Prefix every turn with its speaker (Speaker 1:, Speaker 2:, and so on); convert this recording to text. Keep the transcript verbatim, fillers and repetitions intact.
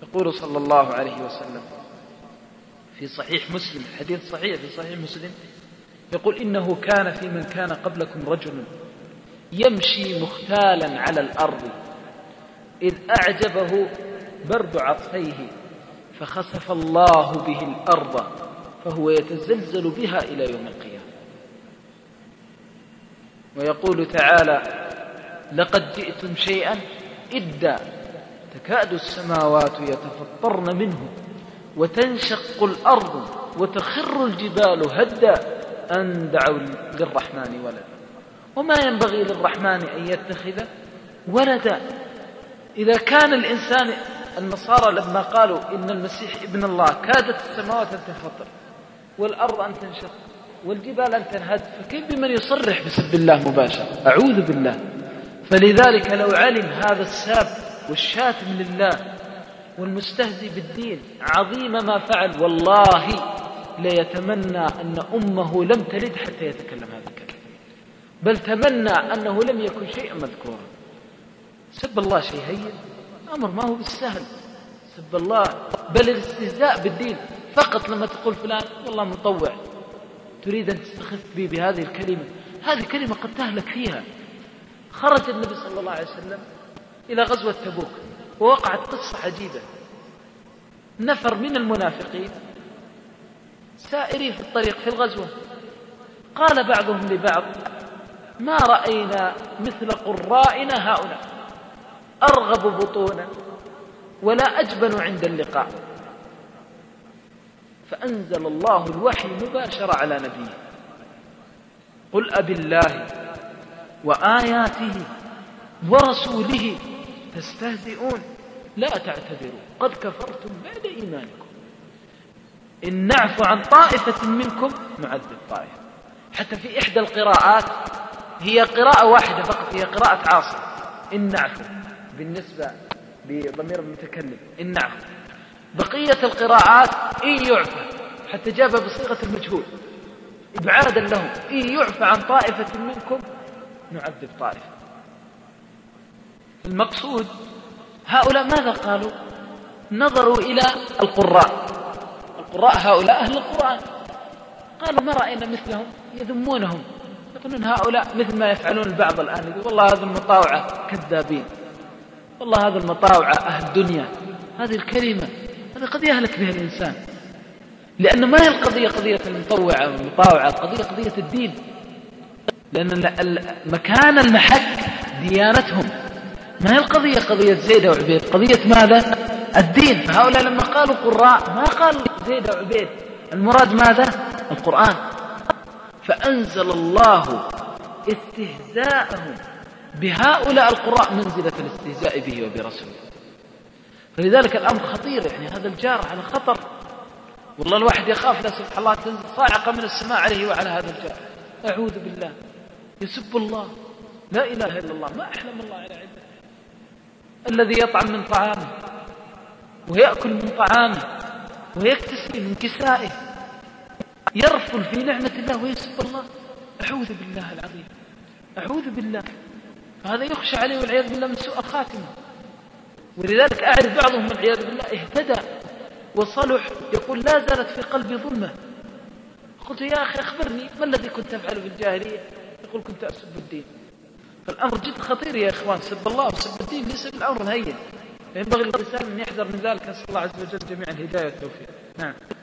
Speaker 1: يقول صلى الله عليه وسلم في صحيح مسلم، حديث صحيح في صحيح مسلم، يقول: إنه كان في من كان قبلكم رجل يمشي مختالا على الأرض إذ أعجبه برد عطفيه فخسف الله به الأرض فهو يتزلزل بها إلى يوم القيامة. ويقول تعالى: لقد جئتم شيئا إدا تكاد السماوات يتفطرن منه وتنشق الأرض وتخر الجبال هدا أن دعوا للرحمن ولدا وما ينبغي للرحمن أن يتخذ ولدا. إذا كان الإنسان، النصارى لما قالوا إن المسيح ابن الله كادت السماوات أن تنفطر والأرض أن تنشق والجبال أن تنهد، فكيف بمن يصرح بسب الله مباشرة؟ أعوذ بالله. فلذلك لو علم هذا الساب والشاتم لله والمستهزئ بالدين عظيم ما فعل، والله ليتمنى أن أمه لم تلد حتى يتكلم هذا الكلام، بل تمنى أنه لم يكن شيئا مذكورا. سب الله شيء هين، أمر ما هو بالسهل سب الله، بل الاستهزاء بالدين فقط. لما تقول فلان والله مطوع، تريد أن تستخف بي بهذه الكلمة، هذه كلمة قد تهلك فيها. خرج النبي صلى الله عليه وسلم إلى غزوة تبوك، ووقعت قصة عجيبة. نفر من المنافقين سائرين في الطريق في الغزوة، قال بعضهم لبعض: ما رأينا مثل قرائنا هؤلاء، أرغب بطونا ولا أجبن عند اللقاء. فأنزل الله الوحي مباشرة على نبيه: قل أبي الله وآياته ورسوله تستهزئون لا تعتذروا قد كفرتم بعد إيمانكم إن نعفو عن طائفة منكم نعذب طائفة. حتى في إحدى القراءات، هي قراءة واحدة فقط، هي قراءة عاصم، إن نعفو بالنسبة بضمير المتكلم، إن نعفو. بقية القراءات إن يعفى، حتى جابها بصيغة المجهول إبعادا لهم: إن يعفى عن طائفة منكم نعذب طائفة. المقصود هؤلاء ماذا قالوا؟ نظروا إلى القراء، القراء هؤلاء أهل القرآن، قالوا: ما رأينا مثلهم، يذمونهم، يقولون هؤلاء مثل ما يفعلون البعض الآن، يقول: والله هذا المطاوعة كذابين، والله هذا المطاوعة أهل الدنيا. هذه الكلمة هذا قد يهلك بها الإنسان، لأن ما هي القضية قضية المطوعة والمطاوعة، القضية قضية الدين، لأن مكان المحك ديانتهم، ما هي القضية قضية زيد وعبيد، قضية ماذا؟ الدين. فهؤلاء لما قالوا قراء ما قالوا زيد وعبيد، المراد ماذا؟ القرآن. فأنزل الله استهزاءهم بهؤلاء القراء منزلة الاستهزاء به وبرسوله. فلذلك الأمر خطير، يعني هذا الجار على خطر، والله الواحد يخاف لا سبحان الله تنزل صاعقة من السماء عليه وعلى هذا الجار. أعوذ بالله، يسب الله، لا إله إلا الله، ما أحلم الله على عبده. الذي يطعم من طعامه ويأكل من طعامه ويكتسي من كسائه يرفل في نعمة الله ويسب الله، أعوذ بالله العظيم، أعوذ بالله. فهذا يخشى عليه والعياذ بالله من سوء الخاتمة. ولذلك أعرف بعضهم والعياذ بالله اهتدى وصلح، يقول: لا زالت في قلبي ظلمة. قلت: يا أخي أخبرني ما الذي كنت تفعله في الجاهلية؟ يقول: كنت أسب الدين. فالأمر جد خطير يا إخوان، سب الله وسب الدين ليس بالأمر الهين، ينبغي الإنسان أن يحذر من ذلك. نسأل الله عز وجل جميع الهداية والتوفيق. نعم.